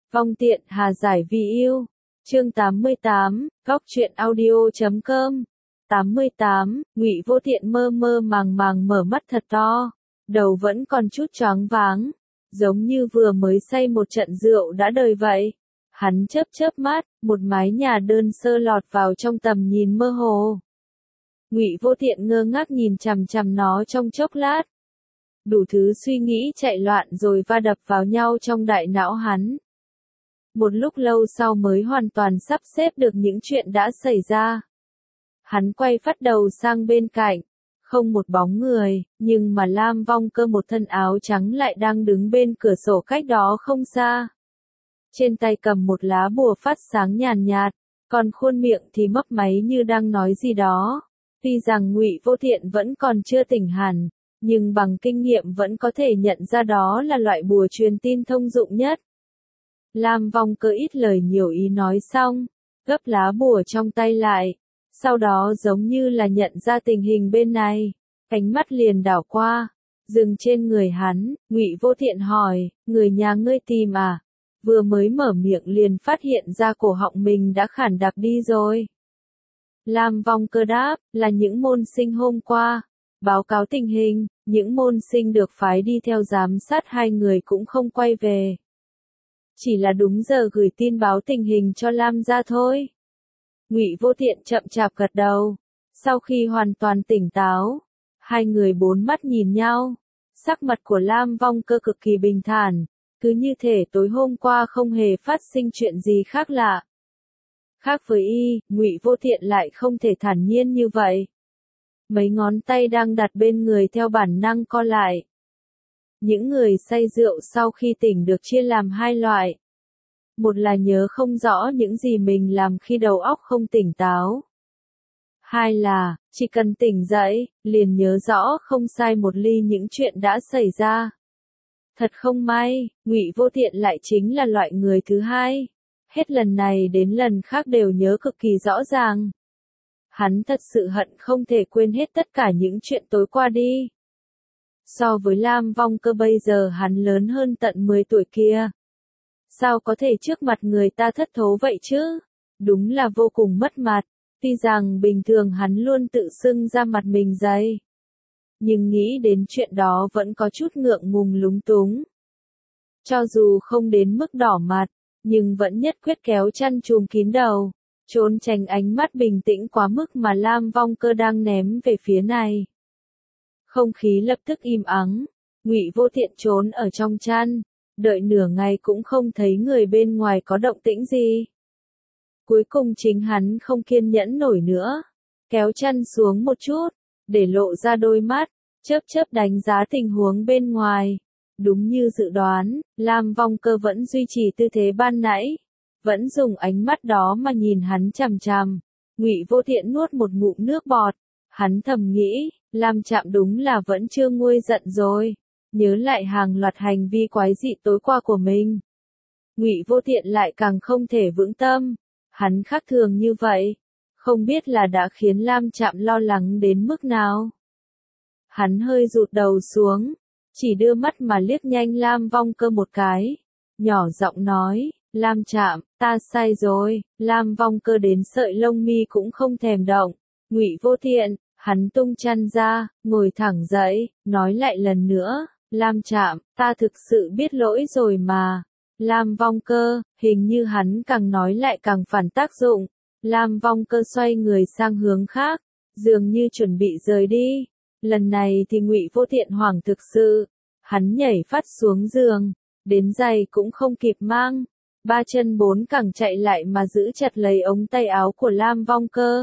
Vong tiện hà giải vì yêu. Chương 88, góc truyện audio.com. 88, Ngụy Vô Tiện mơ mơ màng màng mở mắt thật to, đầu vẫn còn chút choáng váng, giống như vừa mới say một trận rượu đã đời vậy. Hắn chớp chớp mắt, một mái nhà đơn sơ lọt vào trong tầm nhìn mơ hồ. Ngụy Vô Tiện ngơ ngác nhìn chằm chằm nó trong chốc lát. Đủ thứ suy nghĩ chạy loạn rồi va đập vào nhau trong đại não hắn. Một lúc lâu sau mới hoàn toàn sắp xếp được những chuyện đã xảy ra. Hắn quay phát đầu sang bên cạnh, không một bóng người, nhưng mà Lam Vong Cơ một thân áo trắng lại đang đứng bên cửa sổ cách đó không xa. Trên tay cầm một lá bùa phát sáng nhàn nhạt, còn khuôn miệng thì mấp máy như đang nói gì đó. Tuy rằng Ngụy Vô Tiện vẫn còn chưa tỉnh hẳn, nhưng bằng kinh nghiệm vẫn có thể nhận ra đó là loại bùa truyền tin thông dụng nhất. Lam Vong Cơ ít lời nhiều ý nói xong, gấp lá bùa trong tay lại, sau đó giống như là nhận ra tình hình bên này, ánh mắt liền đảo qua, dừng trên người hắn. Ngụy Vô Tiện hỏi, người nhà ngươi tìm à? Vừa mới mở miệng liền phát hiện ra cổ họng mình đã khản đặc đi rồi. Lam Vong Cơ đáp, là những môn sinh hôm qua. Báo cáo tình hình, những môn sinh được phái đi theo giám sát hai người cũng không quay về. Chỉ là đúng giờ gửi tin báo tình hình cho Lam gia thôi. Ngụy Vô Tiện chậm chạp gật đầu. Sau khi hoàn toàn tỉnh táo, hai người bốn mắt nhìn nhau. Sắc mặt của Lam Vong Cơ cực kỳ bình thản, cứ như thể tối hôm qua không hề phát sinh chuyện gì khác lạ. Khác với Ngụy Vô Tiện lại không thể thản nhiên như vậy. Mấy ngón tay đang đặt bên người theo bản năng co lại. Những người say rượu sau khi tỉnh được chia làm hai loại. Một là nhớ không rõ những gì mình làm khi đầu óc không tỉnh táo. Hai là, chỉ cần tỉnh dậy, liền nhớ rõ không sai một ly những chuyện đã xảy ra. Thật không may, Ngụy Vô Tiện lại chính là loại người thứ hai. Hết lần này đến lần khác đều nhớ cực kỳ rõ ràng. Hắn thật sự hận không thể quên hết tất cả những chuyện tối qua đi. So với Lam Vong Cơ bây giờ hắn lớn hơn tận 10 tuổi kia. Sao có thể trước mặt người ta thất thố vậy chứ? Đúng là vô cùng mất mặt. Tuy rằng bình thường hắn luôn tự xưng ra mặt mình dày. Nhưng nghĩ đến chuyện đó vẫn có chút ngượng ngùng lúng túng. Cho dù không đến mức đỏ mặt, nhưng vẫn nhất quyết kéo chăn trùm kín đầu, trốn tránh ánh mắt bình tĩnh quá mức mà Lam Vong Cơ đang ném về phía này. Không khí lập tức im ắng, Ngụy Vô Tiện trốn ở trong chăn, đợi nửa ngày cũng không thấy người bên ngoài có động tĩnh gì. Cuối cùng chính hắn không kiên nhẫn nổi nữa, kéo chăn xuống một chút, để lộ ra đôi mắt, chớp chớp đánh giá tình huống bên ngoài. Đúng như dự đoán, Lam Vong Cơ vẫn duy trì tư thế ban nãy, vẫn dùng ánh mắt đó mà nhìn hắn chằm chằm. Ngụy Vô Tiện nuốt một ngụm nước bọt, hắn thầm nghĩ, Lam Trạm đúng là vẫn chưa nguôi giận rồi, nhớ lại hàng loạt hành vi quái dị tối qua của mình. Ngụy Vô Tiện lại càng không thể vững tâm, hắn khác thường như vậy, không biết là đã khiến Lam Trạm lo lắng đến mức nào. Hắn hơi rụt đầu xuống, chỉ đưa mắt mà liếc nhanh Lam Vong Cơ một cái, nhỏ giọng nói, Lam Trạm, ta sai rồi. Lam Vong Cơ đến sợi lông mi cũng không thèm động. Ngụy Vô Tiện, hắn tung chăn ra, ngồi thẳng dậy, nói lại lần nữa, Lam Trạm, ta thực sự biết lỗi rồi mà. Lam Vong Cơ, hình như hắn càng nói lại càng phản tác dụng. Lam Vong Cơ xoay người sang hướng khác, dường như chuẩn bị rời đi. Lần này thì Ngụy Vô Tiện hoảng thực sự, hắn nhảy phát xuống giường, đến giày cũng không kịp mang, ba chân bốn cẳng chạy lại mà giữ chặt lấy ống tay áo của Lam Vong Cơ.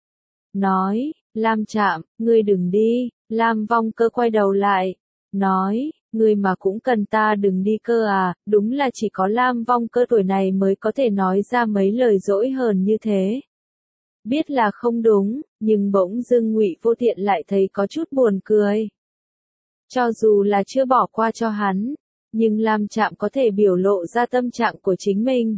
Nói, Lam Trạm, ngươi đừng đi. Lam Vong Cơ quay đầu lại, nói, ngươi mà cũng cần ta đừng đi cơ à? Đúng là chỉ có Lam Vong Cơ tuổi này mới có thể nói ra mấy lời dỗi hờn như thế. Biết là không đúng, nhưng bỗng dưng Ngụy Vô Tiện lại thấy có chút buồn cười. Cho dù là chưa bỏ qua cho hắn, nhưng Lam Trạm có thể biểu lộ ra tâm trạng của chính mình.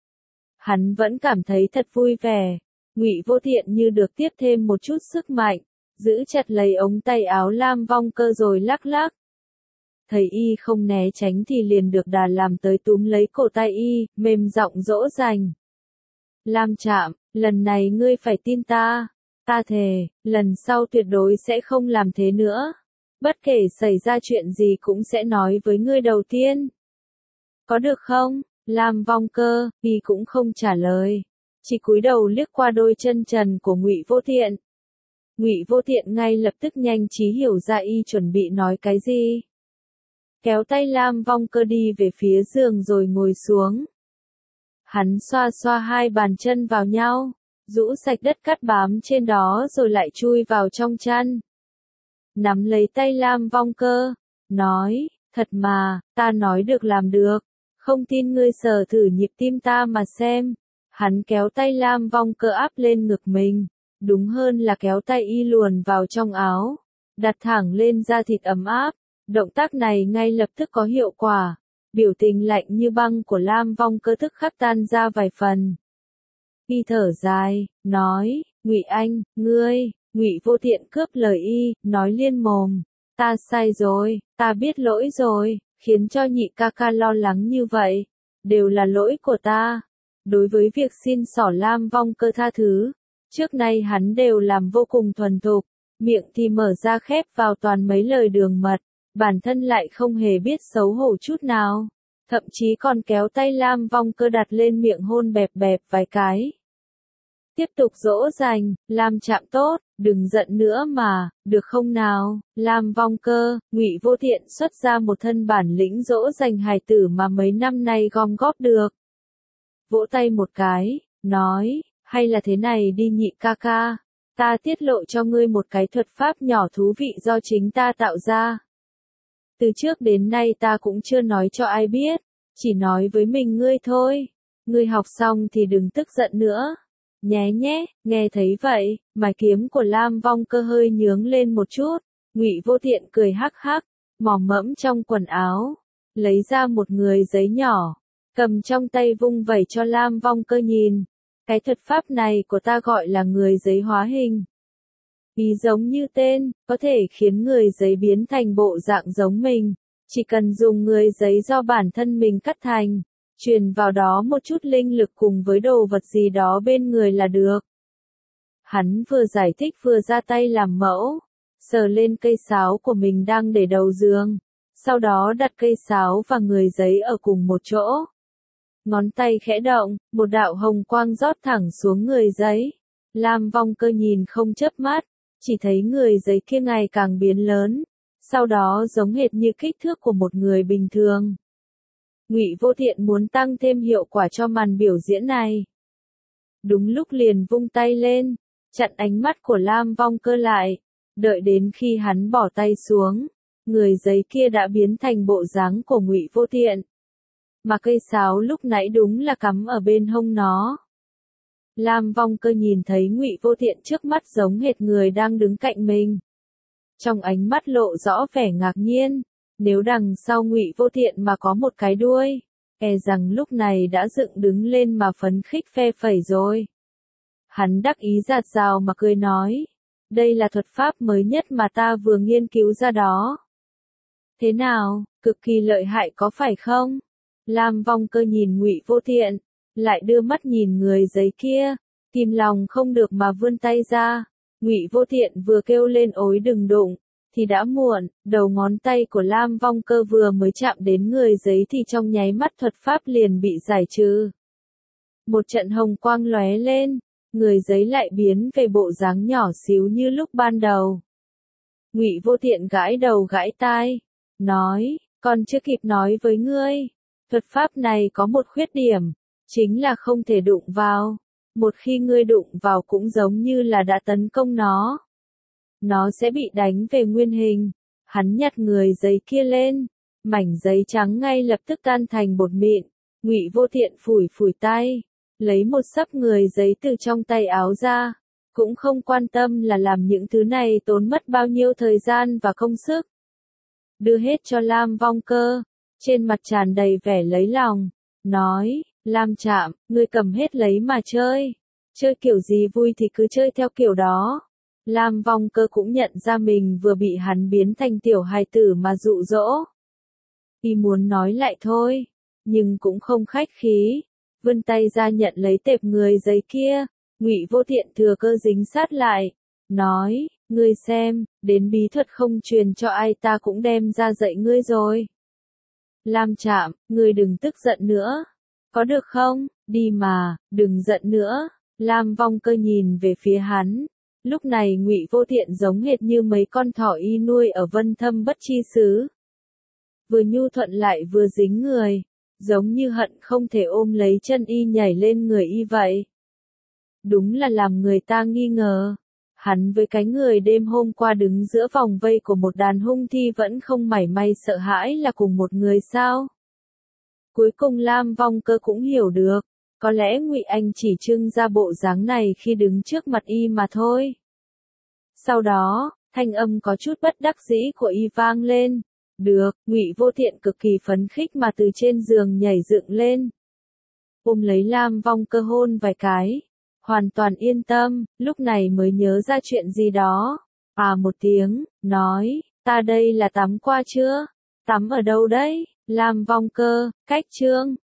Hắn vẫn cảm thấy thật vui vẻ. Ngụy Vô Tiện như được tiếp thêm một chút sức mạnh, giữ chặt lấy ống tay áo Lam Vong Cơ rồi lắc lắc. thấy y không né tránh thì liền được đà làm tới túm lấy cổ tay y, mềm giọng dỗ dành. Lam Trạm, lần này ngươi phải tin ta. Ta thề, lần sau tuyệt đối sẽ không làm thế nữa. Bất kể xảy ra chuyện gì cũng sẽ nói với ngươi đầu tiên. Có được không? Lam Vong Cơ, y cũng không trả lời. Chỉ cúi đầu liếc qua đôi chân trần của Ngụy Vô Tiện. Ngụy Vô Tiện ngay lập tức nhanh trí hiểu ra y chuẩn bị nói cái gì. Kéo tay Lam Vong Cơ đi về phía giường rồi ngồi xuống. Hắn xoa xoa hai bàn chân vào nhau, rũ sạch đất cát bám trên đó rồi lại chui vào trong chăn. Nắm lấy tay Lam Vong Cơ, nói, thật mà, ta nói được làm được, không tin ngươi sờ thử nhịp tim ta mà xem. Hắn kéo tay Lam Vong Cơ áp lên ngực mình, đúng hơn là kéo tay y luồn vào trong áo, đặt thẳng lên da thịt ấm áp. Động tác này ngay lập tức có hiệu quả, biểu tình lạnh như băng của Lam Vong Cơ tức khắc tan ra vài phần. Y thở dài, nói, Ngụy Anh, ngươi. Ngụy Vô Tiện cướp lời y, nói liên mồm, ta sai rồi, ta biết lỗi rồi, khiến cho nhị ca ca lo lắng như vậy, đều là lỗi của ta. Đối với việc xin xỏ Lam Vong Cơ tha thứ, trước nay hắn đều làm vô cùng thuần thục, miệng thì mở ra khép vào toàn mấy lời đường mật, bản thân lại không hề biết xấu hổ chút nào, thậm chí còn kéo tay Lam Vong Cơ đặt lên miệng hôn bẹp bẹp vài cái. Tiếp tục dỗ dành, Lam Trạm tốt, đừng giận nữa mà, được không nào? Lam Vong Cơ, Ngụy Vô Tiện xuất ra một thân bản lĩnh dỗ dành hài tử mà mấy năm nay gom góp được. Vỗ tay một cái, nói, hay là thế này đi nhị ca ca, ta tiết lộ cho ngươi một cái thuật pháp nhỏ thú vị do chính ta tạo ra. Từ trước đến nay ta cũng chưa nói cho ai biết, chỉ nói với mình ngươi thôi. Ngươi học xong thì đừng tức giận nữa. Nhé nhé, nghe thấy vậy, mài kiếm của Lam Vong Cơ hơi nhướng lên một chút. Ngụy Vô Tiện cười hắc hắc, mò mẫm trong quần áo, lấy ra một người giấy nhỏ, cầm trong tay vung vẩy cho Lam Vong Cơ nhìn. Cái thuật pháp này của ta gọi là người giấy hóa hình. Ý giống như tên, có thể khiến người giấy biến thành bộ dạng giống mình. Chỉ cần dùng người giấy do bản thân mình cắt thành, truyền vào đó một chút linh lực cùng với đồ vật gì đó bên người là được. Hắn vừa giải thích vừa ra tay làm mẫu, sờ lên cây sáo của mình đang để đầu giường, sau đó đặt cây sáo và người giấy ở cùng một chỗ. Ngón tay khẽ động, một đạo hồng quang rót thẳng xuống người giấy. Lam Vong Cơ nhìn không chớp mắt, chỉ thấy người giấy kia ngày càng biến lớn, sau đó giống hệt như kích thước của một người bình thường. Ngụy Vô Tiện muốn tăng thêm hiệu quả cho màn biểu diễn này. Đúng lúc liền vung tay lên, chặn ánh mắt của Lam Vong Cơ lại, đợi đến khi hắn bỏ tay xuống, người giấy kia đã biến thành bộ dáng của Ngụy Vô Tiện. Mà cây sáo lúc nãy đúng là cắm ở bên hông nó. Lam Vong Cơ nhìn thấy Ngụy Vô Tiện trước mắt giống hệt người đang đứng cạnh mình. Trong ánh mắt lộ rõ vẻ ngạc nhiên, nếu đằng sau Ngụy Vô Tiện mà có một cái đuôi, e rằng lúc này đã dựng đứng lên mà phấn khích phe phẩy rồi. Hắn đắc ý rạt rào mà cười nói, đây là thuật pháp mới nhất mà ta vừa nghiên cứu ra đó. Thế nào, cực kỳ lợi hại có phải không? Lam Vong Cơ nhìn Ngụy Vô Tiện, lại đưa mắt nhìn người giấy kia, kìm lòng không được mà vươn tay ra. Ngụy Vô Tiện vừa kêu lên ối đừng đụng, thì đã muộn, đầu ngón tay của Lam Vong Cơ vừa mới chạm đến người giấy thì trong nháy mắt thuật pháp liền bị giải trừ. Một trận hồng quang lóe lên, người giấy lại biến về bộ dáng nhỏ xíu như lúc ban đầu. Ngụy Vô Tiện gãi đầu gãi tai, nói, còn chưa kịp nói với ngươi, thuật pháp này có một khuyết điểm, chính là không thể đụng vào. Một khi ngươi đụng vào cũng giống như là đã tấn công nó. Nó sẽ bị đánh về nguyên hình. Hắn nhặt người giấy kia lên, mảnh giấy trắng ngay lập tức tan thành bột mịn. Ngụy Vô Tiện phủi phủi tay, lấy một xấp người giấy từ trong tay áo ra, cũng không quan tâm là làm những thứ này tốn mất bao nhiêu thời gian và công sức. Đưa hết cho Lam Vong Cơ, trên mặt tràn đầy vẻ lấy lòng, nói, Lam Trạm, ngươi cầm hết lấy mà chơi. Chơi kiểu gì vui thì cứ chơi theo kiểu đó. Lam Vong Cơ cũng nhận ra mình vừa bị hắn biến thành tiểu hài tử mà dụ dỗ. Y muốn nói lại thôi, nhưng cũng không khách khí, vươn tay ra nhận lấy tệp người giấy kia. Ngụy Vô Tiện thừa cơ dính sát lại, nói, ngươi xem, đến bí thuật không truyền cho ai ta cũng đem ra dạy ngươi rồi. Lam Trạm, ngươi đừng tức giận nữa, có được không, đi mà, đừng giận nữa. Lam Vong Cơ nhìn về phía hắn, lúc này Ngụy Vô Tiện giống hệt như mấy con thỏ y nuôi ở Vân Thâm Bất Chi xứ. Vừa nhu thuận lại vừa dính người, giống như hận không thể ôm lấy chân y nhảy lên người y vậy. Đúng là làm người ta nghi ngờ. Hắn với cái người đêm hôm qua đứng giữa vòng vây của một đàn hung thi vẫn không mảy may sợ hãi là cùng một người sao? Cuối cùng Lam Vong Cơ cũng hiểu được, có lẽ Ngụy Anh chỉ trưng ra bộ dáng này khi đứng trước mặt y mà thôi. Sau đó, thanh âm có chút bất đắc dĩ của y vang lên. Được, Ngụy Vô Tiện cực kỳ phấn khích mà từ trên giường nhảy dựng lên. Ôm lấy Lam Vong Cơ hôn vài cái. Hoàn toàn yên tâm, lúc này mới nhớ ra chuyện gì đó. Một tiếng, nói, ta đây là tắm qua chưa? Tắm ở đâu đấy? Lam Vong Cơ, cách chương.